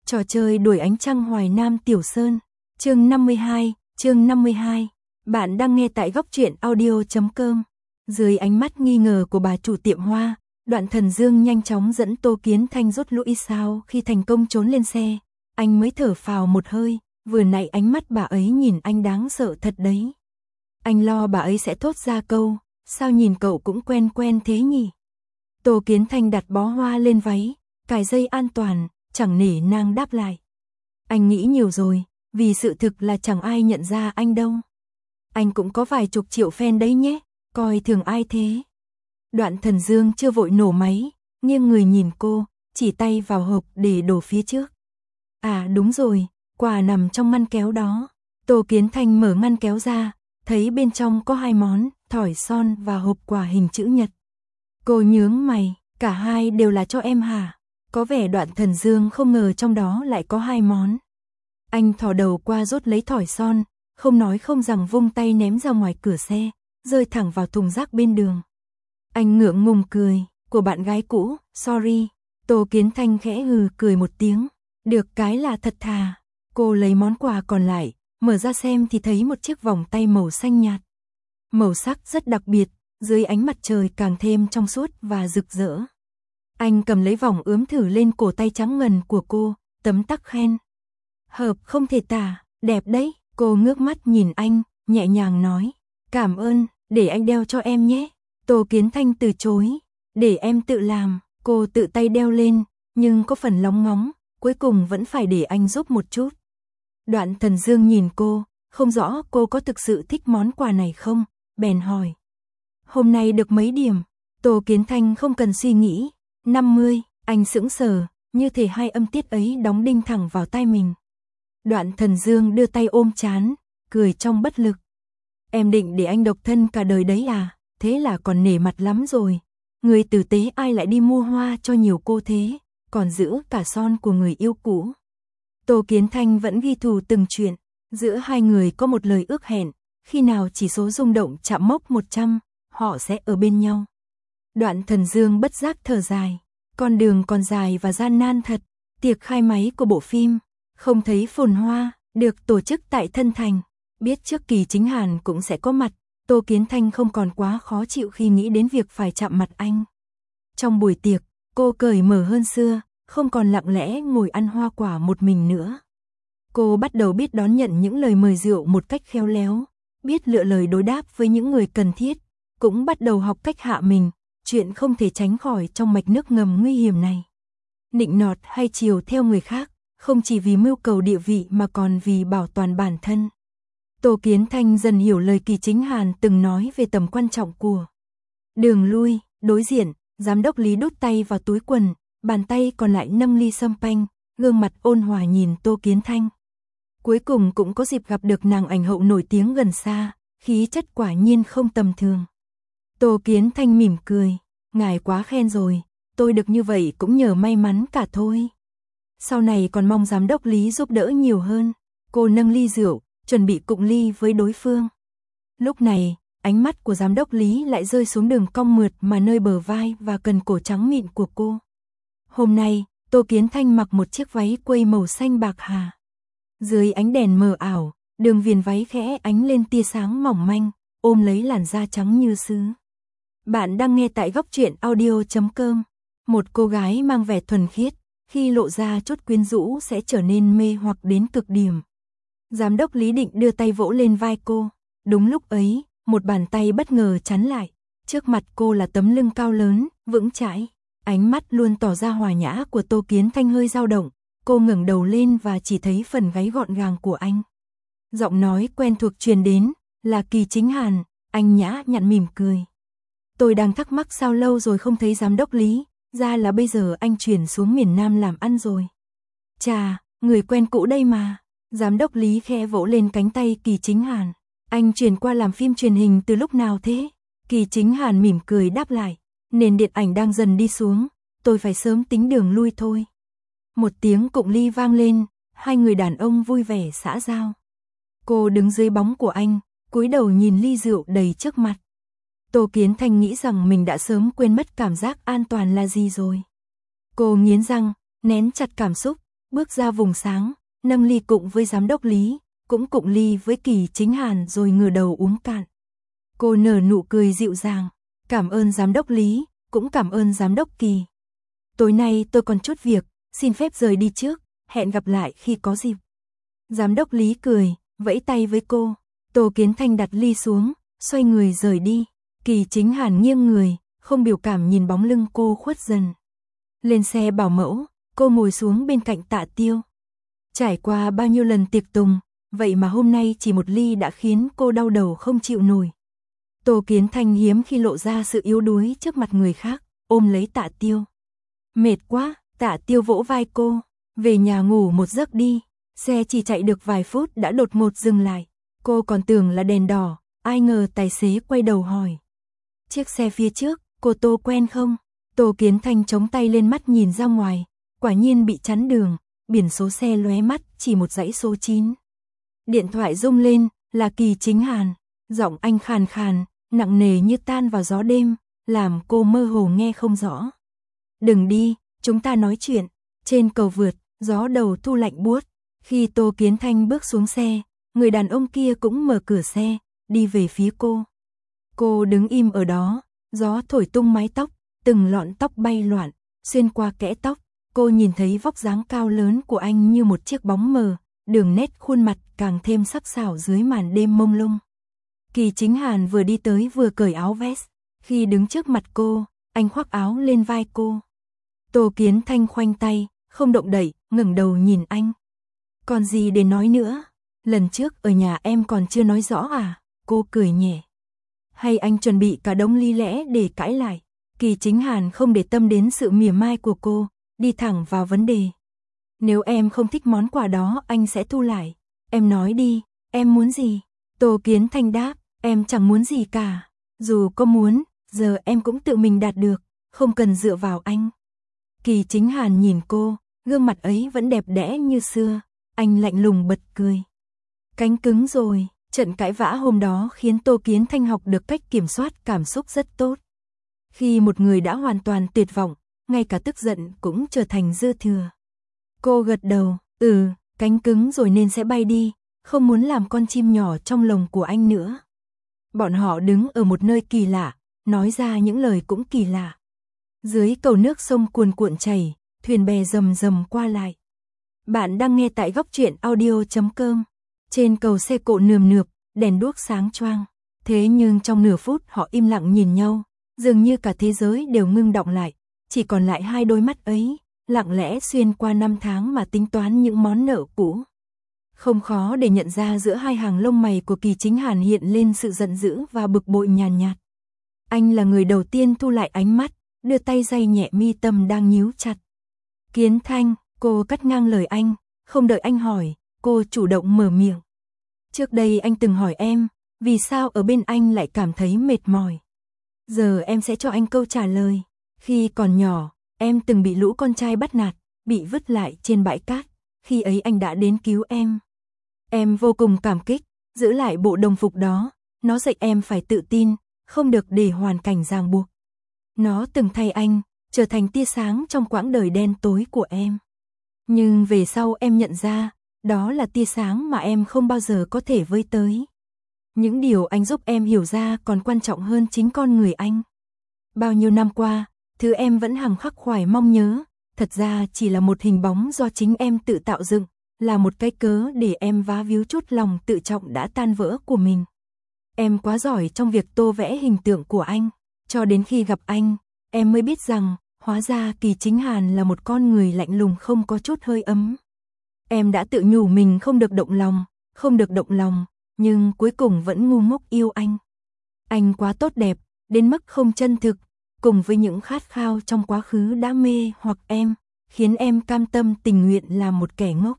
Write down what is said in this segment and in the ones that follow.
Trò chơi đuổi ánh trăng Hoài Nam Tiểu Sơn. Chương 52. Bạn đang nghe tại góc truyện audio.com. Dưới ánh mắt nghi ngờ của bà chủ tiệm hoa, Đoạn Thần Dương nhanh chóng dẫn Tô Kiến Thanh rút lui sau khi thành công trốn lên xe. Anh mới thở phào một hơi, vừa nãy ánh mắt bà ấy nhìn anh đáng sợ thật đấy. Anh lo bà ấy sẽ thốt ra câu, sao nhìn cậu cũng quen quen thế nhỉ? Tô Kiến Thanh đặt bó hoa lên váy, cài dây an toàn, chẳng nể nang đáp lại. Anh nghĩ nhiều rồi, vì sự thực là chẳng ai nhận ra anh đâu. Anh cũng có vài chục triệu fan đấy nhé, coi thường ai thế? Đoạn Thần Dương chưa vội nổ máy, nghiêng người nhìn cô, chỉ tay vào hộp để đổ phía trước. À đúng rồi, quà nằm trong ngăn kéo đó. Tô Kiến Thanh mở ngăn kéo ra, thấy bên trong có hai món, thỏi son và hộp quà hình chữ nhật. Cô nhướng mày, cả hai đều là cho em hả? Có vẻ Đoạn Thần Dương không ngờ trong đó lại có hai món. Anh thò đầu qua rút lấy thỏi son, không nói không rằng vung tay ném ra ngoài cửa xe, rơi thẳng vào thùng rác bên đường. Anh ngượng ngùng cười, của bạn gái cũ, sorry. Tô Kiến Thanh khẽ hừ cười một tiếng, được cái là thật thà. Cô lấy món quà còn lại, mở ra xem thì thấy một chiếc vòng tay màu xanh nhạt. Màu sắc rất đặc biệt, dưới ánh mặt trời càng thêm trong suốt và rực rỡ. Anh cầm lấy vòng ướm thử lên cổ tay trắng ngần của cô, tấm tắc khen. Hợp không thể tả, đẹp đấy. Cô ngước mắt nhìn anh, nhẹ nhàng nói. Cảm ơn, để anh đeo cho em nhé. Tô Kiến Thanh từ chối. Để em tự làm. Cô tự tay đeo lên, nhưng có phần lóng ngóng, cuối cùng vẫn phải để anh giúp một chút. Đoạn Thần Dương nhìn cô, không rõ cô có thực sự thích món quà này không, bèn hỏi. Hôm nay được mấy điểm? Tô Kiến Thanh không cần suy nghĩ. 50, anh sững sờ, như thể hai âm tiết ấy đóng đinh thẳng vào tai mình. Đoạn Thần Dương đưa tay ôm trán, cười trong bất lực. Em định để anh độc thân cả đời đấy à, thế là còn nể mặt lắm rồi. Người tử tế ai lại đi mua hoa cho nhiều cô thế, còn giữ cả son của người yêu cũ. Tô Kiến Thanh vẫn ghi thù từng chuyện, giữa hai người có một lời ước hẹn, khi nào chỉ số rung động chạm mốc 100, họ sẽ ở bên nhau. Đoạn Thần Dương bất giác thở dài, con đường còn dài và gian nan thật. Tiệc khai máy của bộ phim Không Thấy Phồn Hoa được tổ chức tại Thân Thành, biết trước Kỳ Chính Hàn cũng sẽ có mặt, Tô Kiến Thanh không còn quá khó chịu khi nghĩ đến việc phải chạm mặt anh. Trong buổi tiệc, cô cởi mở hơn xưa, không còn lặng lẽ ngồi ăn hoa quả một mình nữa. Cô bắt đầu biết đón nhận những lời mời rượu một cách khéo léo, biết lựa lời đối đáp với những người cần thiết, cũng bắt đầu học cách hạ mình, chuyện không thể tránh khỏi trong mạch nước ngầm nguy hiểm này. Nịnh nọt hay chiều theo người khác, không chỉ vì mưu cầu địa vị mà còn vì bảo toàn bản thân. Tô Kiến Thanh dần hiểu lời Kỳ Chính Hàn từng nói về tầm quan trọng của đường lui. Đối diện, giám đốc Lý đút tay vào túi quần, bàn tay còn lại nâng ly champagne, gương mặt ôn hòa nhìn Tô Kiến Thanh. Cuối cùng cũng có dịp gặp được nàng ảnh hậu nổi tiếng gần xa, khí chất quả nhiên không tầm thường. Tô Kiến Thanh mỉm cười, ngài quá khen rồi, tôi được như vậy cũng nhờ may mắn cả thôi. Sau này còn mong giám đốc Lý giúp đỡ nhiều hơn. Cô nâng ly rượu, chuẩn bị cụng ly với đối phương. Lúc này, ánh mắt của giám đốc Lý lại rơi xuống đường cong mượt mà nơi bờ vai và cần cổ trắng mịn của cô. Hôm nay, Tô Kiến Thanh mặc một chiếc váy quây màu xanh bạc hà. Dưới ánh đèn mờ ảo, đường viền váy khẽ ánh lên tia sáng mỏng manh, ôm lấy làn da trắng như sứ. Bạn đang nghe tại góc truyện audio.com. Một cô gái mang vẻ thuần khiết, khi lộ ra chút quyến rũ sẽ trở nên mê hoặc đến cực điểm. Giám đốc Lý định đưa tay vỗ lên vai cô. Đúng lúc ấy, một bàn tay bất ngờ chắn lại. Trước mặt cô là tấm lưng cao lớn, vững chãi. Ánh mắt luôn tỏ ra hòa nhã của Tô Kiến Thanh hơi dao động. Cô ngẩng đầu lên và chỉ thấy phần gáy gọn gàng của anh. Giọng nói quen thuộc truyền đến, là Kỳ Chính Hàn. Anh nhã nhặn mỉm cười. Tôi đang thắc mắc sao lâu rồi không thấy giám đốc Lý, ra là bây giờ anh chuyển xuống miền Nam làm ăn rồi. Chà, người quen cũ đây mà. Giám đốc Lý khẽ vỗ lên cánh tay Kỳ Chính Hàn. Anh chuyển qua làm phim truyền hình từ lúc nào thế? Kỳ Chính Hàn mỉm cười đáp lại. Nền điện ảnh đang dần đi xuống, tôi phải sớm tính đường lui thôi. Một tiếng cụng ly vang lên, hai người đàn ông vui vẻ xã giao. Cô đứng dưới bóng của anh, cúi đầu nhìn ly rượu đầy trước mặt. Tô Kiến Thanh nghĩ rằng mình đã sớm quên mất cảm giác an toàn là gì rồi. Cô nghiến răng, nén chặt cảm xúc, bước ra vùng sáng, nâng ly cụng với giám đốc Lý, cũng cụng ly với Kỳ Chính Hàn rồi ngửa đầu uống cạn. Cô nở nụ cười dịu dàng, cảm ơn giám đốc Lý, cũng cảm ơn giám đốc Kỳ. Tối nay tôi còn chút việc, xin phép rời đi trước, hẹn gặp lại khi có dịp. Giám đốc Lý cười, vẫy tay với cô. Tô Kiến Thanh đặt ly xuống, xoay người rời đi. Kỳ Chính Hàn nghiêng người, không biểu cảm nhìn bóng lưng cô khuất dần. Lên xe bảo mẫu, cô ngồi xuống bên cạnh Tạ Tiêu. Trải qua bao nhiêu lần tiệc tùng, vậy mà hôm nay chỉ một ly đã khiến cô đau đầu không chịu nổi. Tô Kiến Thanh hiếm khi lộ ra sự yếu đuối trước mặt người khác, ôm lấy Tạ Tiêu. Mệt quá, Tạ Tiêu vỗ vai cô, về nhà ngủ một giấc đi. Xe chỉ chạy được vài phút đã đột ngột dừng lại. Cô còn tưởng là đèn đỏ, ai ngờ tài xế quay đầu hỏi. Chiếc xe phía trước, cô Tô quen không? Tô Kiến Thanh chống tay lên mắt nhìn ra ngoài, quả nhiên bị chắn đường, biển số xe lóe mắt chỉ một dãy số 9. Điện thoại rung lên, là Kỳ Chính Hàn, giọng anh khàn khàn, nặng nề như tan vào gió đêm, làm cô mơ hồ nghe không rõ. Đừng đi, chúng ta nói chuyện. Trên cầu vượt, gió đầu thu lạnh buốt. Khi Tô Kiến Thanh bước xuống xe, người đàn ông kia cũng mở cửa xe, đi về phía cô. Cô đứng im ở đó, gió thổi tung mái tóc, từng lọn tóc bay loạn, xuyên qua kẽ tóc. Cô nhìn thấy vóc dáng cao lớn của anh như một chiếc bóng mờ, đường nét khuôn mặt càng thêm sắc sảo dưới màn đêm mông lung. Kỳ Chính Hàn vừa đi tới vừa cởi áo vest. Khi đứng trước mặt cô, anh khoác áo lên vai cô. Tô Kiến Thanh khoanh tay, không động đậy, ngẩng đầu nhìn anh. Còn gì để nói nữa? Lần trước ở nhà em còn chưa nói rõ à? Cô cười nhẹ. Hay anh chuẩn bị cả đống lý lẽ để cãi lại? Kỳ Chính Hàn không để tâm đến sự mỉa mai của cô, đi thẳng vào vấn đề. Nếu em không thích món quà đó anh sẽ thu lại. Em nói đi, em muốn gì? Tô Kiến Thanh đáp, em chẳng muốn gì cả. Dù có muốn, giờ em cũng tự mình đạt được, không cần dựa vào anh. Kỳ Chính Hàn nhìn cô, gương mặt ấy vẫn đẹp đẽ như xưa. Anh lạnh lùng bật cười. Cánh cứng rồi, trận cãi vã hôm đó khiến Tô Kiến Thanh học được cách kiểm soát cảm xúc rất tốt. Khi một người đã hoàn toàn tuyệt vọng, ngay cả tức giận cũng trở thành dư thừa. Cô gật đầu, cánh cứng rồi nên sẽ bay đi, không muốn làm con chim nhỏ trong lồng của anh nữa. Bọn họ đứng ở một nơi kỳ lạ, nói ra những lời cũng kỳ lạ. Dưới cầu nước sông cuồn cuộn chảy, thuyền bè rầm rầm qua lại. Bạn đang nghe tại góc truyện audio.com. Trên cầu xe cộ nườm nượp, đèn đuốc sáng choang. Thế nhưng trong nửa phút họ im lặng nhìn nhau, dường như cả thế giới đều ngưng đọng lại, chỉ còn lại hai đôi mắt ấy, lặng lẽ xuyên qua năm tháng mà tính toán những món nợ cũ. Không khó để nhận ra giữa hai hàng lông mày của Kỳ Chính Hàn hiện lên sự giận dữ và bực bội nhàn nhạt. Anh là người đầu tiên thu lại ánh mắt, đưa tay day nhẹ mi tâm đang nhíu chặt. Kiến Thanh, cô cắt ngang lời anh, không đợi anh hỏi, cô chủ động mở miệng. Trước đây anh từng hỏi em, vì sao ở bên anh lại cảm thấy mệt mỏi. Giờ em sẽ cho anh câu trả lời. Khi còn nhỏ, em từng bị lũ con trai bắt nạt, bị vứt lại trên bãi cát. Khi ấy anh đã đến cứu em. Em vô cùng cảm kích, giữ lại bộ đồng phục đó. Nó dạy em phải tự tin, không được để hoàn cảnh ràng buộc. Nó từng thay anh, trở thành tia sáng trong quãng đời đen tối của em. Nhưng về sau em nhận ra, đó là tia sáng mà em không bao giờ có thể với tới. Những điều anh giúp em hiểu ra còn quan trọng hơn chính con người anh. Bao nhiêu năm qua, thứ em vẫn hằng khắc khoải mong nhớ, thật ra chỉ là một hình bóng do chính em tự tạo dựng, là một cái cớ để em vá víu chút lòng tự trọng đã tan vỡ của mình. Em quá giỏi trong việc tô vẽ hình tượng của anh, cho đến khi gặp anh, em mới biết rằng, hóa ra Kỳ Chính Hàn là một con người lạnh lùng không có chút hơi ấm. Em đã tự nhủ mình không được động lòng, nhưng cuối cùng vẫn ngu ngốc yêu anh. Anh quá tốt đẹp, đến mức không chân thực, cùng với những khát khao trong quá khứ đã mê hoặc em, khiến em cam tâm tình nguyện làm một kẻ ngốc.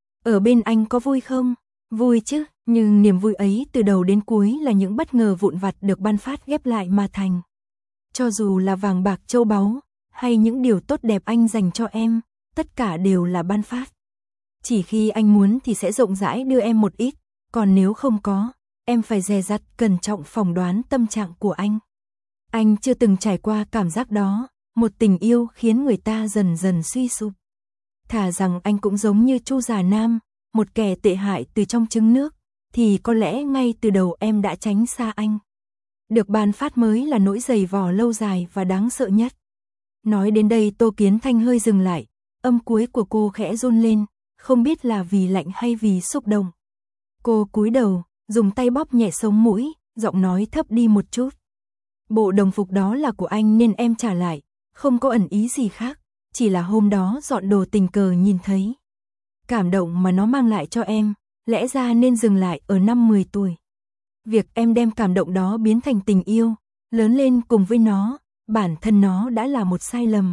Ở bên anh có vui không? Vui chứ, nhưng niềm vui ấy từ đầu đến cuối là những bất ngờ vụn vặt được ban phát ghép lại mà thành. Cho dù là vàng bạc châu báu, hay những điều tốt đẹp anh dành cho em, tất cả đều là ban phát. Chỉ khi anh muốn thì sẽ rộng rãi đưa em một ít, còn nếu không có, em phải dè dặt cẩn trọng phỏng đoán tâm trạng của anh. Anh chưa từng trải qua cảm giác đó, một tình yêu khiến người ta dần dần suy sụp. Thà rằng anh cũng giống như Chu Già Nam, một kẻ tệ hại từ trong trứng nước, thì có lẽ ngay từ đầu em đã tránh xa anh. Được ban phát mới là nỗi dày vò lâu dài và đáng sợ nhất. Nói đến đây Tô Kiến Thanh hơi dừng lại, âm cuối của cô khẽ run lên, không biết là vì lạnh hay vì xúc động. Cô cúi đầu, dùng tay bóp nhẹ sống mũi, giọng nói thấp đi một chút. Bộ đồng phục đó là của anh nên em trả lại, không có ẩn ý gì khác, chỉ là hôm đó dọn đồ tình cờ nhìn thấy. Cảm động mà nó mang lại cho em, lẽ ra nên dừng lại ở năm 10 tuổi. Việc em đem cảm động đó biến thành tình yêu, lớn lên cùng với nó, bản thân nó đã là một sai lầm.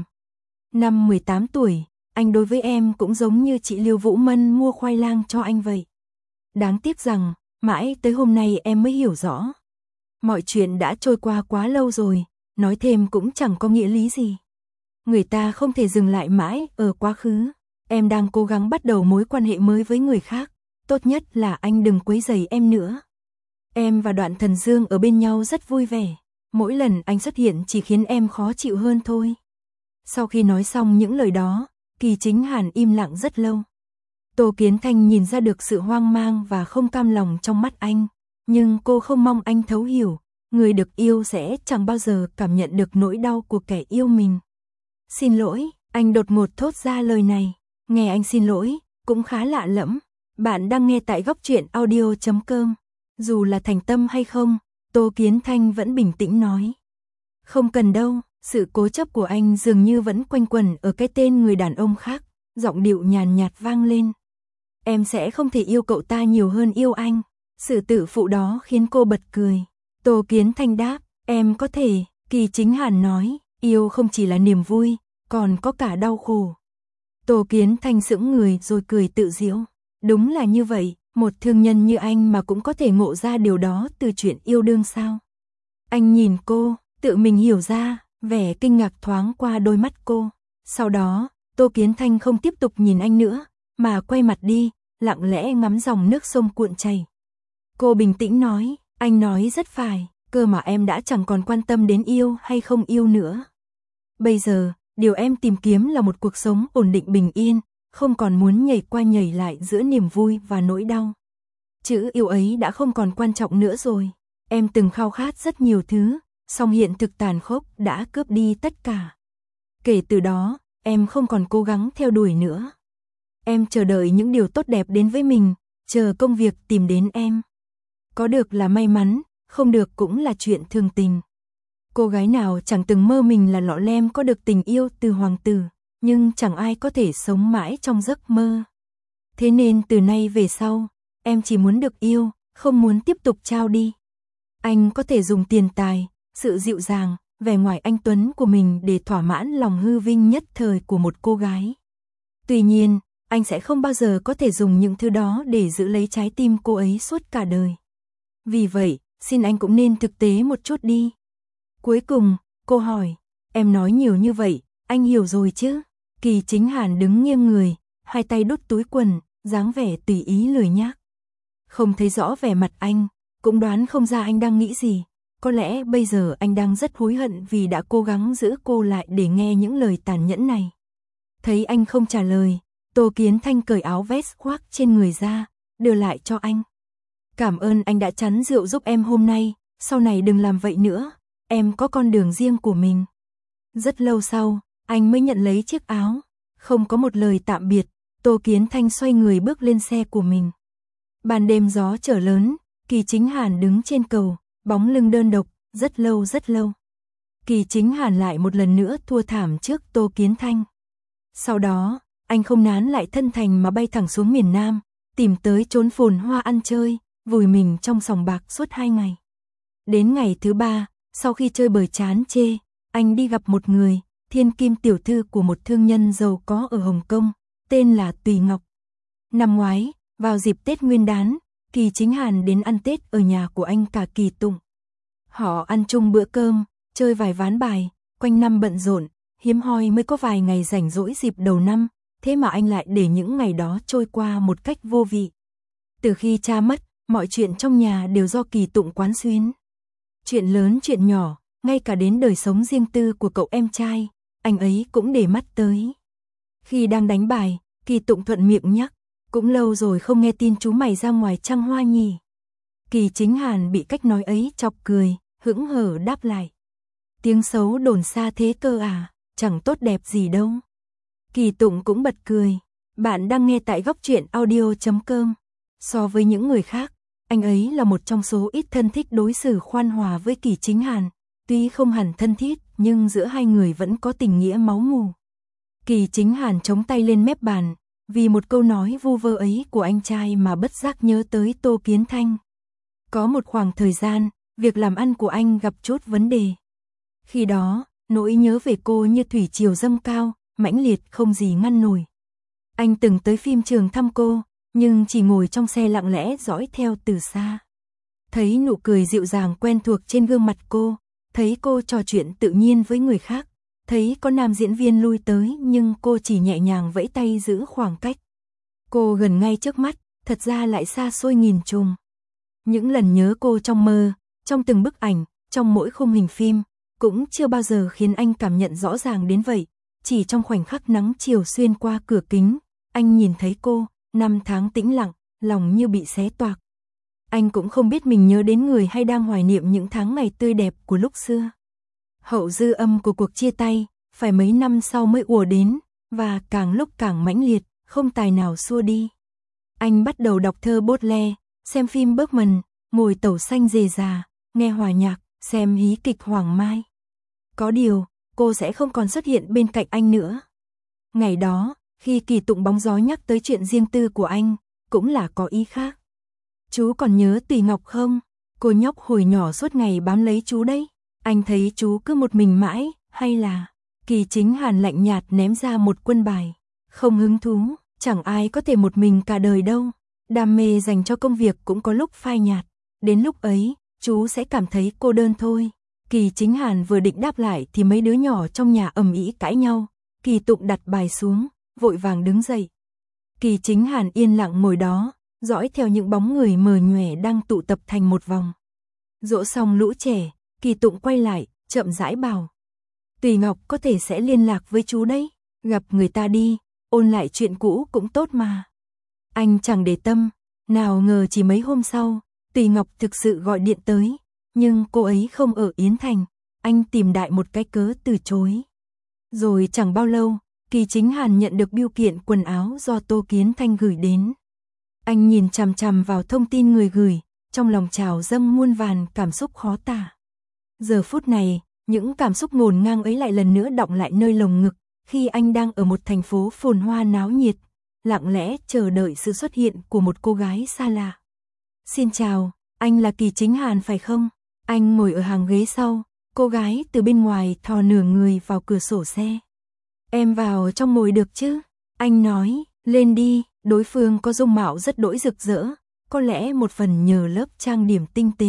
Năm 18 tuổi, anh đối với em cũng giống như chị Liêu Vũ Mân mua khoai lang cho anh vậy. Đáng tiếc rằng, mãi tới hôm nay em mới hiểu rõ. Mọi chuyện đã trôi qua quá lâu rồi, nói thêm cũng chẳng có nghĩa lý gì. Người ta không thể dừng lại mãi ở quá khứ. Em đang cố gắng bắt đầu mối quan hệ mới với người khác, tốt nhất là anh đừng quấy rầy em nữa. Em và Đoạn Thần Dương ở bên nhau rất vui vẻ, mỗi lần anh xuất hiện chỉ khiến em khó chịu hơn thôi. Sau khi nói xong những lời đó, Kỳ Chính Hàn im lặng rất lâu. Tô Kiến Thanh nhìn ra được sự hoang mang và không cam lòng trong mắt anh, nhưng cô không mong anh thấu hiểu, người được yêu sẽ chẳng bao giờ cảm nhận được nỗi đau của kẻ yêu mình. Xin lỗi, anh đột ngột thốt ra lời này, nghe anh xin lỗi, cũng khá lạ lẫm. Bạn đang nghe tại Góc Truyện Audio.com. Dù là thành tâm hay không, Tô Kiến Thanh vẫn bình tĩnh nói. Không cần đâu, sự cố chấp của anh dường như vẫn quanh quẩn ở cái tên người đàn ông khác, giọng điệu nhàn nhạt vang lên. Em sẽ không thể yêu cậu ta nhiều hơn yêu anh. Sự tự phụ đó khiến cô bật cười. Tô Kiến Thanh đáp, em có thể. Kỳ Chính Hàn nói, yêu không chỉ là niềm vui, còn có cả đau khổ. Tô Kiến Thanh sững người rồi cười tự giễu. Đúng là như vậy, một thương nhân như anh mà cũng có thể ngộ ra điều đó từ chuyện yêu đương sao? Anh nhìn cô, tự mình hiểu ra, vẻ kinh ngạc thoáng qua đôi mắt cô. Sau đó, Tô Kiến Thanh không tiếp tục nhìn anh nữa, mà quay mặt đi, lặng lẽ ngắm dòng nước sông cuộn chảy. Cô bình tĩnh nói, anh nói rất phải, cơ mà em đã chẳng còn quan tâm đến yêu hay không yêu nữa. Bây giờ, điều em tìm kiếm là một cuộc sống ổn định bình yên, không còn muốn nhảy qua nhảy lại giữa niềm vui và nỗi đau. Chữ yêu ấy đã không còn quan trọng nữa rồi. Em từng khao khát rất nhiều thứ, song hiện thực tàn khốc đã cướp đi tất cả. Kể từ đó, em không còn cố gắng theo đuổi nữa. Em chờ đợi những điều tốt đẹp đến với mình, chờ công việc tìm đến em. Có được là may mắn, không được cũng là chuyện thường tình. Cô gái nào chẳng từng mơ mình là lọ lem có được tình yêu từ hoàng tử, nhưng chẳng ai có thể sống mãi trong giấc mơ. Thế nên từ nay về sau, em chỉ muốn được yêu, không muốn tiếp tục trao đi. Anh có thể dùng tiền tài, sự dịu dàng, vẻ ngoài anh tuấn của mình để thỏa mãn lòng hư vinh nhất thời của một cô gái. Tuy nhiên, anh sẽ không bao giờ có thể dùng những thứ đó để giữ lấy trái tim cô ấy suốt cả đời. Vì vậy, xin anh cũng nên thực tế một chút đi. Cuối cùng, cô hỏi, em nói nhiều như vậy, anh hiểu rồi chứ? Kỳ Chính Hàn đứng nghiêng người, hai tay đút túi quần, dáng vẻ tùy ý lười nhác. Không thấy rõ vẻ mặt anh, cũng đoán không ra anh đang nghĩ gì. Có lẽ bây giờ anh đang rất hối hận vì đã cố gắng giữ cô lại để nghe những lời tàn nhẫn này. Thấy anh không trả lời, Tô Kiến Thanh cởi áo vest khoác trên người ra, đưa lại cho anh. Cảm ơn anh đã chắn rượu giúp em hôm nay, sau này đừng làm vậy nữa, em có con đường riêng của mình. Rất lâu sau, anh mới nhận lấy chiếc áo. Không có một lời tạm biệt, Tô Kiến Thanh xoay người bước lên xe của mình. Ban đêm gió trở lớn, Kỳ Chính Hàn đứng trên cầu, bóng lưng đơn độc, rất lâu rất lâu. Kỳ Chính Hàn lại một lần nữa thua thảm trước Tô Kiến Thanh. Sau đó, anh không nán lại thân thành mà bay thẳng xuống miền Nam, tìm tới chốn phồn hoa ăn chơi, vùi mình trong sòng bạc suốt 2 ngày. Đến ngày thứ 3, sau khi chơi bời chán chê, anh đi gặp một người, thiên kim tiểu thư của một thương nhân giàu có ở Hồng Kông, tên là Tùy Ngọc. Năm ngoái, vào dịp Tết Nguyên đán, Kỳ Chính Hàn đến ăn Tết ở nhà của anh cả Kỳ Tụng. Họ ăn chung bữa cơm, chơi vài ván bài, quanh năm bận rộn, hiếm hoi mới có vài ngày rảnh rỗi dịp đầu năm, thế mà anh lại để những ngày đó trôi qua một cách vô vị. Từ khi cha mất, mọi chuyện trong nhà đều do Kỳ Tụng quán xuyến. Chuyện lớn chuyện nhỏ, ngay cả đến đời sống riêng tư của cậu em trai, anh ấy cũng để mắt tới. Khi đang đánh bài, Kỳ Tụng thuận miệng nhắc, cũng lâu rồi không nghe tin chú mày ra ngoài trăng hoa nhỉ. Kỳ Chính Hàn bị cách nói ấy chọc cười, hững hờ đáp lại. Tiếng xấu đồn xa thế cơ à, chẳng tốt đẹp gì đâu. Kỳ Tụng cũng bật cười. Bạn đang nghe tại góc truyện audio.com. So với những người khác, anh ấy là một trong số ít thân thích đối xử khoan hòa với Kỳ Chính Hàn. Tuy không hẳn thân thiết, nhưng giữa hai người vẫn có tình nghĩa máu mủ. Kỳ Chính Hàn chống tay lên mép bàn, vì một câu nói vu vơ ấy của anh trai mà bất giác nhớ tới Tô Kiến Thanh. Có một khoảng thời gian, việc làm ăn của anh gặp chút vấn đề. Khi đó, nỗi nhớ về cô như thủy triều dâng cao, mãnh liệt không gì ngăn nổi. Anh từng tới phim trường thăm cô, nhưng chỉ ngồi trong xe lặng lẽ dõi theo từ xa. Thấy nụ cười dịu dàng quen thuộc trên gương mặt cô, thấy cô trò chuyện tự nhiên với người khác, thấy có nam diễn viên lui tới nhưng cô chỉ nhẹ nhàng vẫy tay giữ khoảng cách. Cô gần ngay trước mắt, thật ra lại xa xôi nghìn trùng. Những lần nhớ cô trong mơ, trong từng bức ảnh, trong mỗi khung hình phim, cũng chưa bao giờ khiến anh cảm nhận rõ ràng đến vậy. Chỉ trong khoảnh khắc nắng chiều xuyên qua cửa kính, anh nhìn thấy cô, năm tháng tĩnh lặng, lòng như bị xé toạc. Anh cũng không biết mình nhớ đến người hay đang hoài niệm những tháng ngày tươi đẹp của lúc xưa. Hậu dư âm của cuộc chia tay, phải mấy năm sau mới ùa đến, và càng lúc càng mãnh liệt, không tài nào xua đi. Anh bắt đầu đọc thơ Baudelaire, xem phim Bergman, ngồi tàu xanh rề rà, nghe hòa nhạc, xem hí kịch Hoàng Mai. Có điều, cô sẽ không còn xuất hiện bên cạnh anh nữa. Ngày đó, khi Kỳ Tụng bóng gió nhắc tới chuyện riêng tư của anh, cũng là có ý khác. Chú còn nhớ Tùy Ngọc không? Cô nhóc hồi nhỏ suốt ngày bám lấy chú đấy. Anh thấy chú cứ một mình mãi, hay là... Kỳ Chính Hàn lạnh nhạt ném ra một quân bài. Không hứng thú, chẳng ai có thể một mình cả đời đâu. Đam mê dành cho công việc cũng có lúc phai nhạt. Đến lúc ấy, chú sẽ cảm thấy cô đơn thôi. Kỳ Chính Hàn vừa định đáp lại thì mấy đứa nhỏ trong nhà ầm ĩ cãi nhau. Kỳ Tụng đặt bài xuống, vội vàng đứng dậy. Kỳ Chính Hàn yên lặng ngồi đó, dõi theo những bóng người mờ nhòe đang tụ tập thành một vòng. Dỗ xong lũ trẻ, Kỳ Tụng quay lại, chậm rãi bảo. Tùy Ngọc có thể sẽ liên lạc với chú đấy, gặp người ta đi, ôn lại chuyện cũ cũng tốt mà. Anh chẳng để tâm, nào ngờ chỉ mấy hôm sau, Tùy Ngọc thực sự gọi điện tới, nhưng cô ấy không ở Yến Thành, anh tìm đại một cái cớ từ chối. Rồi chẳng bao lâu, Kỳ Chính Hàn nhận được bưu kiện quần áo do Tô Kiến Thanh gửi đến. Anh nhìn chằm chằm vào thông tin người gửi, trong lòng trào dâng muôn vàn cảm xúc khó tả. Giờ phút này, những cảm xúc ngổn ngang ấy lại lần nữa đọng lại nơi lồng ngực, khi anh đang ở một thành phố phồn hoa náo nhiệt, lặng lẽ chờ đợi sự xuất hiện của một cô gái xa lạ. Xin chào, anh là Kỳ Chính Hàn phải không? Anh ngồi ở hàng ghế sau, cô gái từ bên ngoài thò nửa người vào cửa sổ xe. Em vào trong ngồi được chứ? Anh nói, lên đi, đối phương có dung mạo rất đỗi rực rỡ, có lẽ một phần nhờ lớp trang điểm tinh tế.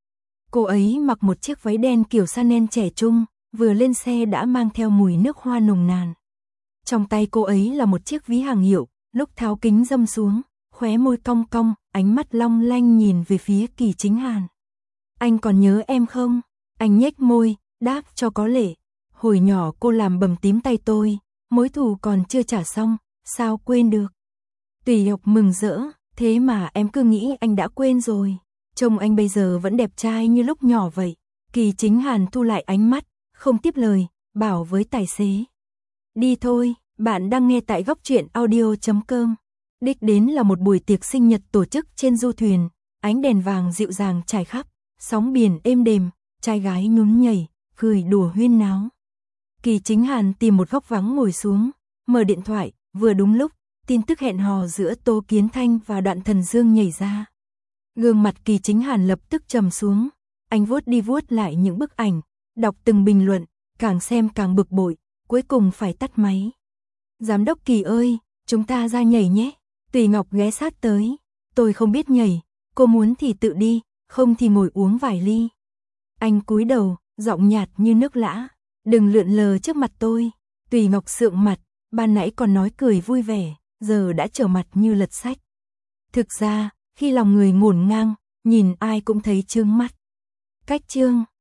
Cô ấy mặc một chiếc váy đen kiểu Chanel trẻ trung, vừa lên xe đã mang theo mùi nước hoa nồng nàn. Trong tay cô ấy là một chiếc ví hàng hiệu, lúc tháo kính râm xuống, khóe môi cong cong, ánh mắt long lanh nhìn về phía Kỳ Chính Hàn. Anh còn nhớ em không? Anh nhếch môi, đáp cho có lệ. Hồi nhỏ cô làm bầm tím tay tôi, mối thù còn chưa trả xong, sao quên được? Tùy Ngọc mừng rỡ, thế mà em cứ nghĩ anh đã quên rồi. Trông anh bây giờ vẫn đẹp trai như lúc nhỏ vậy. Kỳ Chính Hàn thu lại ánh mắt, không tiếp lời, bảo với tài xế. Đi thôi, bạn đang nghe tại góc truyện audio.com. Đích đến là một buổi tiệc sinh nhật tổ chức trên du thuyền, ánh đèn vàng dịu dàng trải khắp, sóng biển êm đềm, trai gái nhún nhảy, cười đùa huyên náo. Kỳ Chính Hàn tìm một góc vắng ngồi xuống, mở điện thoại, vừa đúng lúc, tin tức hẹn hò giữa Tô Kiến Thanh và Đoạn Thần Dương nhảy ra. Gương mặt Kỳ Chính Hàn lập tức trầm xuống, anh vuốt đi vuốt lại những bức ảnh, đọc từng bình luận, càng xem càng bực bội, cuối cùng phải tắt máy. Giám đốc Kỳ ơi, chúng ta ra nhảy nhé. Tùy Ngọc ghé sát tới. Tôi không biết nhảy, cô muốn thì tự đi, không thì ngồi uống vài ly. Anh cúi đầu, giọng nhạt như nước lã. Đừng lượn lờ trước mặt tôi. Tùy Ngọc sượng mặt, ban nãy còn nói cười vui vẻ, giờ đã trở mặt như lật sách. Thực ra, khi lòng người ngổn ngang, nhìn ai cũng thấy chướng mắt. Cách chương